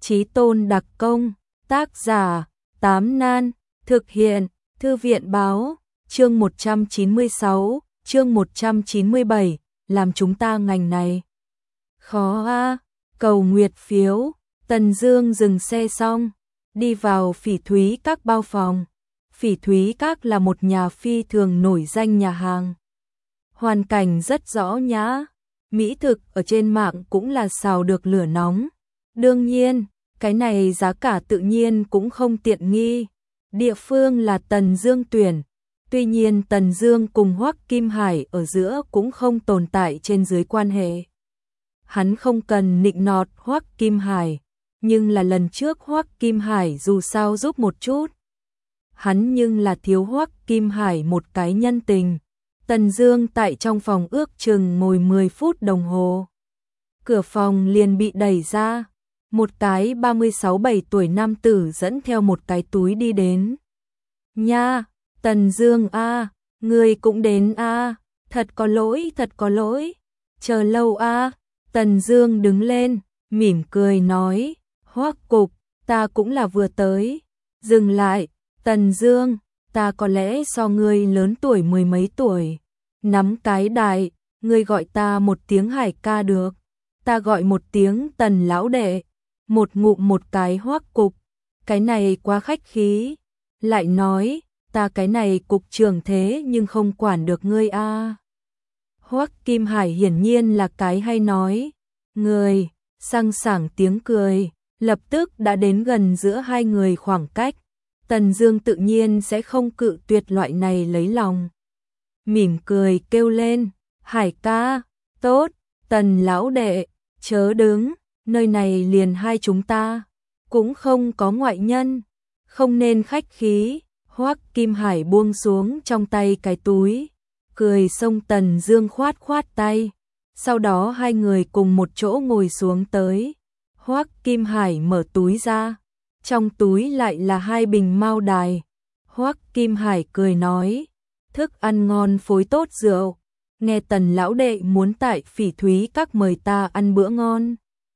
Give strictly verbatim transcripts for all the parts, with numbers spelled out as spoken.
Chí tôn đặc công, tác giả, Tám Nan, thực hiện, Thư viện báo, chương một trăm chín mươi sáu, chương một trăm chín mươi bảy, làm chúng ta ngành này. Khó a, cầu nguyệt phiếu, Tần Dương dừng xe xong, đi vào Phỉ Thúy Các bao phòng. Phỉ Thúy Các là một nhà phi thường nổi danh nhà hàng. Hoàn cảnh rất rõ nhã, mỹ thực ở trên mạng cũng là xào được lửa nóng. Đương nhiên, cái này giá cả tự nhiên cũng không tiện nghi. Địa phương là Tần Dương tuyển, tuy nhiên Tần Dương cùng Hoắc Kim Hải ở giữa cũng không tồn tại trên dưới quan hệ. Hắn không cần nịnh nọt Hoắc Kim Hải, nhưng là lần trước Hoắc Kim Hải dù sao giúp một chút. Hắn nhưng là thiếu Hoắc Kim Hải một cái nhân tình. Tần Dương tại trong phòng ước chừng ngồi mười phút đồng hồ. Cửa phòng liền bị đẩy ra, một cái ba mươi sáu bảy tuổi nam tử dẫn theo một cái túi đi đến. Nha, Tần Dương a, à, ngươi cũng đến a, à, thật có lỗi, thật có lỗi. Chờ lâu a. À. Tần Dương đứng lên, mỉm cười nói, Hoắc cục, ta cũng là vừa tới. Dừng lại, Tần Dương, ta có lẽ so ngươi lớn tuổi mười mấy tuổi. Nắm cái đại, ngươi gọi ta một tiếng Hải ca được. Ta gọi một tiếng Tần lão đệ. Một ngụm một cái Hoắc cục, cái này quá khách khí. Lại nói, ta cái này cục trưởng thế nhưng không quản được ngươi a. À. Hoắc Kim Hải hiển nhiên là cái hay nói. Người, sang sảng tiếng cười, lập tức đã đến gần giữa hai người khoảng cách. Tần Dương tự nhiên sẽ không cự tuyệt loại này lấy lòng. Mỉm cười kêu lên, Hải ca, tốt, Tần lão đệ, chớ đứng, nơi này liền hai chúng ta, cũng không có ngoại nhân, không nên khách khí. Hoắc Kim Hải buông xuống trong tay cái túi, cười xông Tần Dương khoát khoát tay, sau đó hai người cùng một chỗ ngồi xuống tới. Hoắc Kim Hải mở túi ra, trong túi lại là hai bình mao đài. Hoắc Kim Hải cười nói, thức ăn ngon phối tốt rượu, nghe Tần lão đệ muốn tại Phỉ Thúy Các mời ta ăn bữa ngon,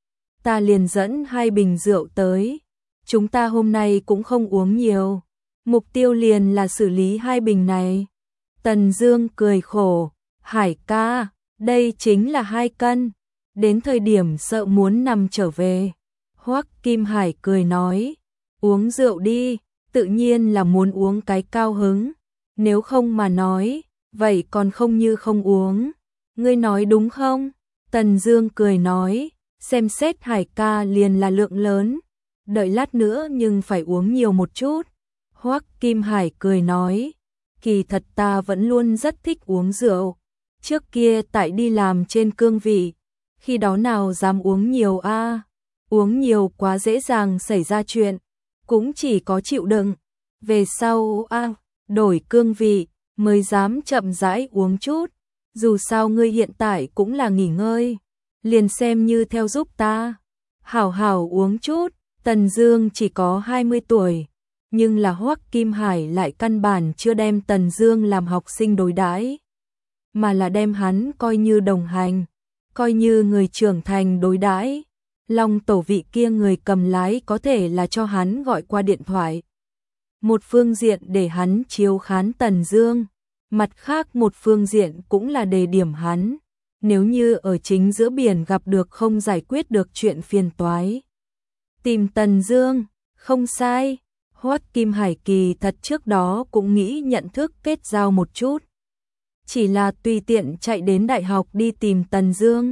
ta liền dẫn hai bình rượu tới. Chúng ta hôm nay cũng không uống nhiều, mục tiêu liền là xử lý hai bình này. Tần Dương cười khổ, Hải ca, đây chính là hai cân, đến thời điểm sợ muốn nằm trở về. Hoắc Kim Hải cười nói, uống rượu đi, tự nhiên là muốn uống cái cao hứng, nếu không mà nói, vậy còn không như không uống. Ngươi nói đúng không? Tần Dương cười nói, xem xét Hải ca liền là lượng lớn, đợi lát nữa nhưng phải uống nhiều một chút. Hoắc Kim Hải cười nói, kỳ thật ta vẫn luôn rất thích uống rượu, trước kia tại đi làm trên cương vị, khi đó nào dám uống nhiều a, à? Uống nhiều quá dễ dàng xảy ra chuyện, cũng chỉ có chịu đựng. Về sau a, à, đổi cương vị mới dám chậm rãi uống chút. Dù sao ngươi hiện tại cũng là nghỉ ngơi, liền xem như theo giúp ta, hảo hảo uống chút. Tần Dương chỉ có hai mươi tuổi, nhưng là Hoắc Kim Hải lại căn bản chưa đem Tần Dương làm học sinh đối đãi, mà là đem hắn coi như đồng hành, coi như người trưởng thành đối đãi. Long tổ vị kia người cầm lái có thể là cho hắn gọi qua điện thoại, một phương diện để hắn chiếu khán Tần Dương, mặt khác một phương diện cũng là đề điểm hắn, nếu như ở chính giữa biển gặp được không giải quyết được chuyện phiền toái, tìm Tần Dương. Không sai, Hoắc Kim Hải kỳ thật trước đó cũng nghĩ nhận thức kết giao một chút, chỉ là tùy tiện chạy đến đại học đi tìm Tần Dương,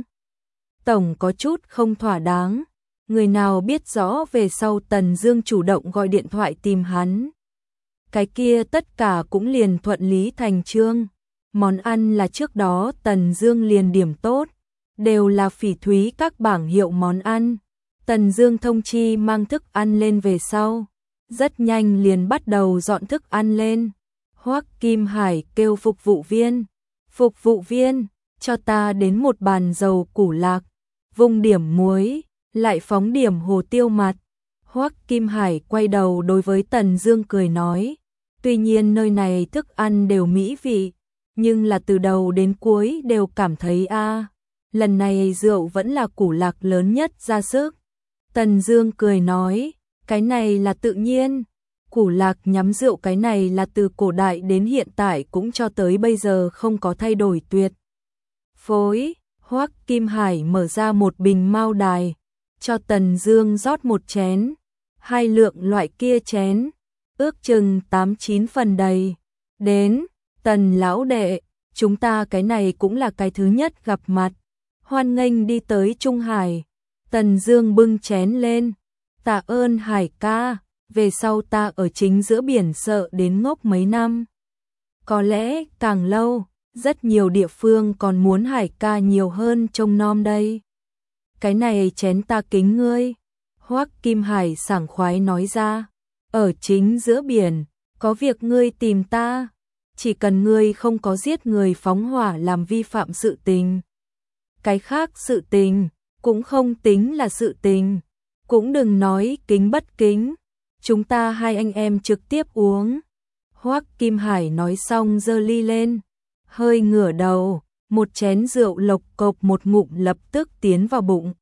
tổng có chút không thỏa đáng. Người nào biết rõ về sau Tần Dương chủ động gọi điện thoại tìm hắn, cái kia tất cả cũng liền thuận lý thành chương. Món ăn là trước đó Tần Dương liền điểm tốt, đều là Phỉ Thúy Các bảng hiệu món ăn. Tần Dương thông chi mang thức ăn lên về sau, rất nhanh liền bắt đầu dọn thức ăn lên. Hoắc Kim Hải kêu phục vụ viên, phục vụ viên, cho ta đến một bàn dầu củ lạc, vung điểm muối, lại phóng điểm hồ tiêu mặt. Hoắc Kim Hải quay đầu đối với Tần Dương cười nói, tuy nhiên nơi này thức ăn đều mỹ vị, nhưng là từ đầu đến cuối đều cảm thấy a, à, lần này rượu vẫn là củ lạc lớn nhất ra sức. Tần Dương cười nói, cái này là tự nhiên. Củ lạc nhắm rượu cái này là từ cổ đại đến hiện tại cũng cho tới bây giờ không có thay đổi tuyệt phối. Hoắc Kim Hải mở ra một bình mao đài, cho Tần Dương rót một chén, hai lượng loại kia chén, ước chừng tám chín phần đầy. Đến, Tần lão đệ, chúng ta cái này cũng là cái thứ nhất gặp mặt, hoan nghênh đi tới Trung Hải. Tần Dương bưng chén lên, tạ ơn Hải ca, về sau ta ở chính giữa biển sợ đến ngốc mấy năm. Có lẽ càng lâu, rất nhiều địa phương còn muốn Hải ca nhiều hơn trông nom đây. Cái này chén ta kính ngươi. Hoắc Kim Hải sảng khoái nói ra, ở chính giữa biển, có việc ngươi tìm ta, chỉ cần ngươi không có giết người phóng hỏa làm vi phạm sự tình. Cái khác sự tình, cũng không tính là sự tình, cũng đừng nói kính bất kính, chúng ta hai anh em trực tiếp uống. Hoắc Kim Hải nói xong giơ ly lên, hơi ngửa đầu, một chén rượu lộc cộc một ngụm lập tức tiến vào bụng.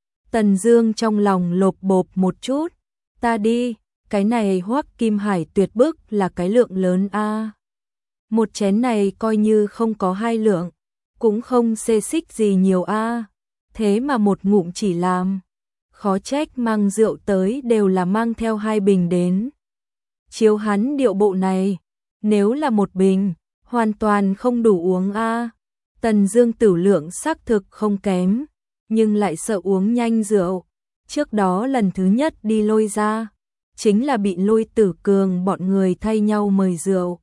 Tần Dương trong lòng lộp bộp một chút, ta đi, cái này Hoắc Kim Hải tuyệt bức là cái lượng lớn a. Một chén này coi như không có hai lượng, cũng không xê xích gì nhiều a, thế mà một ngụm chỉ làm. Khó trách mang rượu tới đều là mang theo hai bình đến. Chiếu hắn điệu bộ này, nếu là một bình, hoàn toàn không đủ uống a. Tần Dương tử lượng xác thực không kém, nhưng lại sợ uống nhanh rượu. Trước đó lần thứ nhất đi Lôi ra, chính là bị Lôi Tử Cường bọn người thay nhau mời rượu.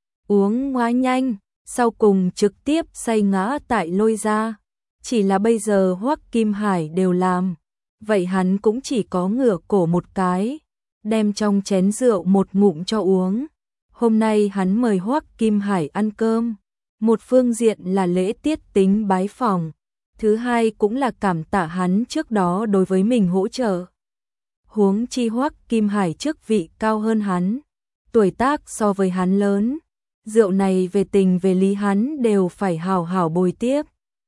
Uống quá nhanh, sau cùng trực tiếp say ngã tại Lôi ra. Chỉ là bây giờ Hoắc Kim Hải đều làm, vậy hắn cũng chỉ có ngửa cổ một cái, đem trong chén rượu một ngụm cho uống. Hôm nay hắn mời Hoắc Kim Hải ăn cơm, một phương diện là lễ tiết tính bái phỏng, thứ hai cũng là cảm tạ hắn trước đó đối với mình hỗ trợ. Huống chi Hoắc Kim Hải chức vị cao hơn hắn, tuổi tác so với hắn lớn, rượu này về tình về lý hắn đều phải hào hào bồi tiếp.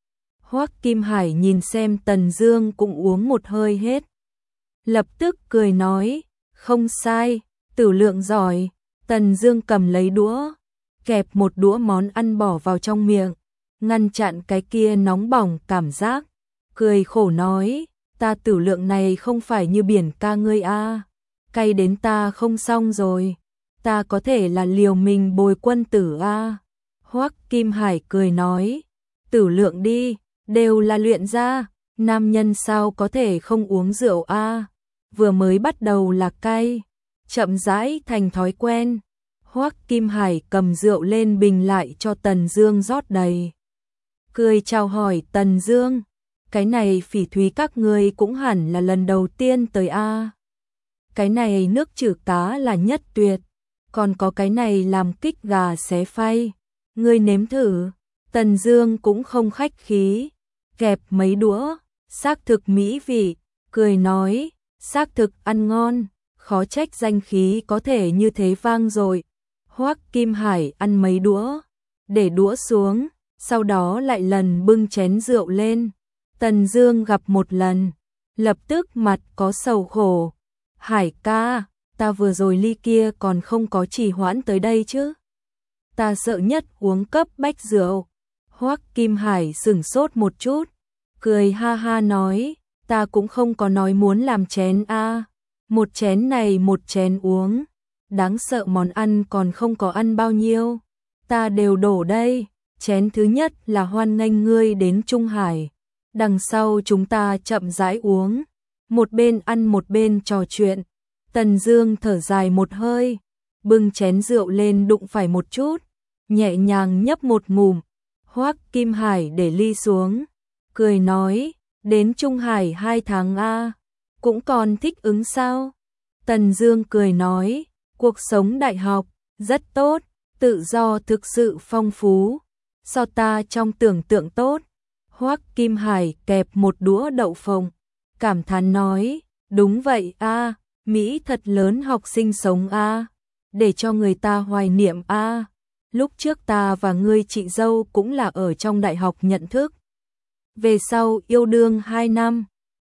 Hoắc Kim Hải nhìn xem Tần Dương cũng uống một hơi hết, lập tức cười nói, không sai, tử lượng giỏi. Tần Dương cầm lấy đũa, kẹp một đũa món ăn bỏ vào trong miệng, ngăn chặn cái kia nóng bỏng cảm giác, cười khổ nói, ta tử lượng này không phải như biển ca ngươi a, cay đến ta không xong rồi, ta có thể là liều mình bồi quân tử a. Hoắc Kim Hải cười nói, tử lượng đi, đều là luyện ra, nam nhân sao có thể không uống rượu a, vừa mới bắt đầu là cay, chậm rãi thành thói quen. Hoắc Kim Hải cầm rượu lên bình lại cho Tần Dương rót đầy, cười chào hỏi Tần Dương, cái này Phỉ Thúy các ngươi cũng hẳn là lần đầu tiên tới a. Cái này nước trừ cá là nhất tuyệt, còn có cái này làm kích gà xé phay, ngươi nếm thử. Tần Dương cũng không khách khí, kẹp mấy đũa, xác thực mỹ vị, cười nói, xác thực ăn ngon, khó trách danh khí có thể như thế vang dội. Hoắc Kim Hải ăn mấy đũa, để đũa xuống, sau đó lại lần bưng chén rượu lên. Tần Dương gặp một lần, lập tức mặt có sầu khổ. Hải ca, ta vừa rồi ly kia còn không có trì hoãn tới đây chứ. Ta sợ nhất uống cấp bách rượu. Hoắc Kim Hải sững sốt một chút, cười ha ha nói, ta cũng không có nói muốn làm chén a, một chén này một chén uống. Đáng sợ món ăn còn không có ăn bao nhiêu, ta đều đổ đây. Chén thứ nhất là hoan nghênh ngươi đến Trung Hải, đằng sau chúng ta chậm rãi uống, một bên ăn một bên trò chuyện. Tần Dương thở dài một hơi, bưng chén rượu lên đụng phải một chút, nhẹ nhàng nhấp một ngụm. Hoắc Kim Hải để ly xuống, cười nói, đến Trung Hải hai tháng a, cũng còn thích ứng sao? Tần Dương cười nói, cuộc sống đại học rất tốt, tự do thực sự phong phú, so ta trong tưởng tượng tốt. Hoắc Kim Hải kẹp một đũa đậu phộng, cảm thán nói, đúng vậy a, Mỹ thật lớn, học sinh sống a, để cho người ta hoài niệm a. Lúc trước ta và ngươi chị dâu cũng là ở trong đại học nhận thức, về sau yêu đương hai năm,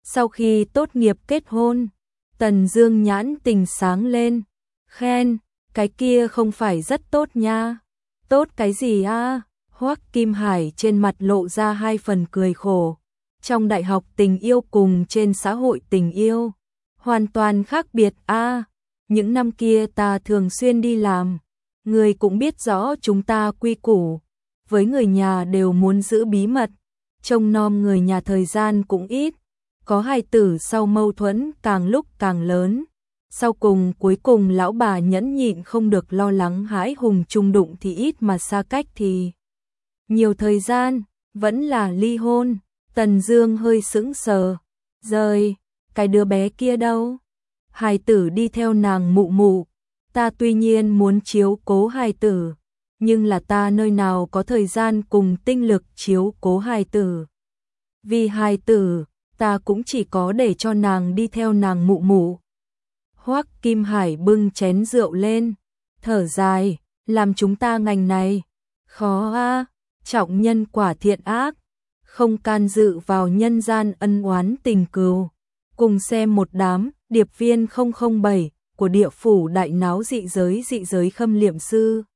Sau khi tốt nghiệp kết hôn, Tần Dương nhãn tình sáng lên, khen, cái kia không phải rất tốt nha. Tốt cái gì a? Hoắc Kim Hải trên mặt lộ ra hai phần cười khổ. Trong đại học tình yêu cùng trên xã hội tình yêu hoàn toàn khác biệt a. Những năm kia ta thường xuyên đi làm, người cũng biết rõ chúng ta quy củ, với người nhà đều muốn giữ bí mật, trông nom người nhà thời gian cũng ít, có hài tử sau mâu thuẫn càng lúc càng lớn. Sau cùng cuối cùng lão bà nhẫn nhịn không được lo lắng hãi hùng chung đụng thì ít mà xa cách thì nhiều thời gian, vẫn là ly hôn. Tần Dương hơi sững sờ, rời, cái đứa bé kia đâu? Hài tử đi theo nàng mụ mụ, ta tuy nhiên muốn chiếu cố hài tử, nhưng là ta nơi nào có thời gian cùng tinh lực chiếu cố hài tử. Vì hài tử, ta cũng chỉ có để cho nàng đi theo nàng mụ mụ. Hoắc Kim Hải bưng chén rượu lên, thở dài, làm chúng ta ngành này khó a, trọng nhân quả thiện ác, không can dự vào nhân gian ân oán tình cừu. Cùng xem một đám điệp viên không không bảy của địa phủ đại náo dị giới dị giới khâm liệm sư.